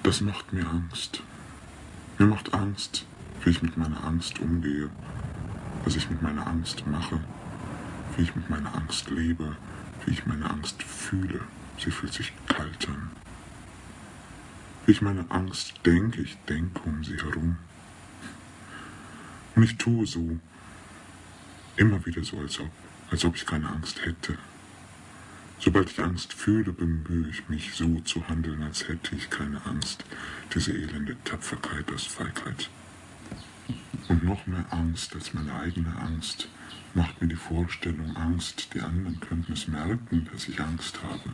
Das macht mir Angst. Mir macht Angst, wie ich mit meiner Angst umgehe, was ich mit meiner Angst mache, wie ich mit meiner Angst lebe, wie ich meine Angst fühle. Sie fühlt sich kalt an. Wie ich meine Angst denke, ich denke um sie herum. Und ich tue so, immer wieder so, als ob ich keine Angst hätte. Sobald ich Angst fühle, bemühe ich mich, so zu handeln, als hätte ich keine Angst. Diese elende Tapferkeit aus Feigheit. Und noch mehr Angst als meine eigene Angst macht mir die Vorstellung Angst, die anderen könnten es merken, dass ich Angst habe.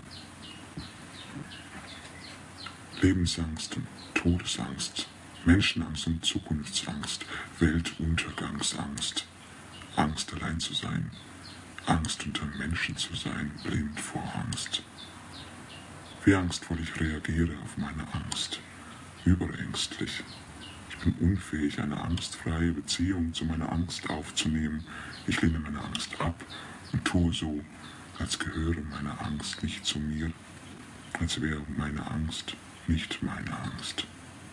Lebensangst und Todesangst, Menschenangst und Zukunftsangst, Weltuntergangsangst, Angst allein zu sein, Angst unter Menschen zu sein, blind vor Angst. Wie angstvoll ich reagiere auf meine Angst, überängstlich. Ich bin unfähig, eine angstfreie Beziehung zu meiner Angst aufzunehmen. Ich lehne meine Angst ab und tue so, als gehöre meine Angst nicht zu mir, als wäre meine Angst nicht meine Angst.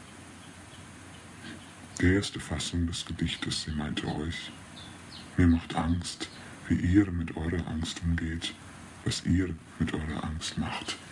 Die erste Fassung des Gedichtes, sie meinte euch: Mir macht Angst, wie ihr mit eurer Angst umgeht, was ihr mit eurer Angst macht.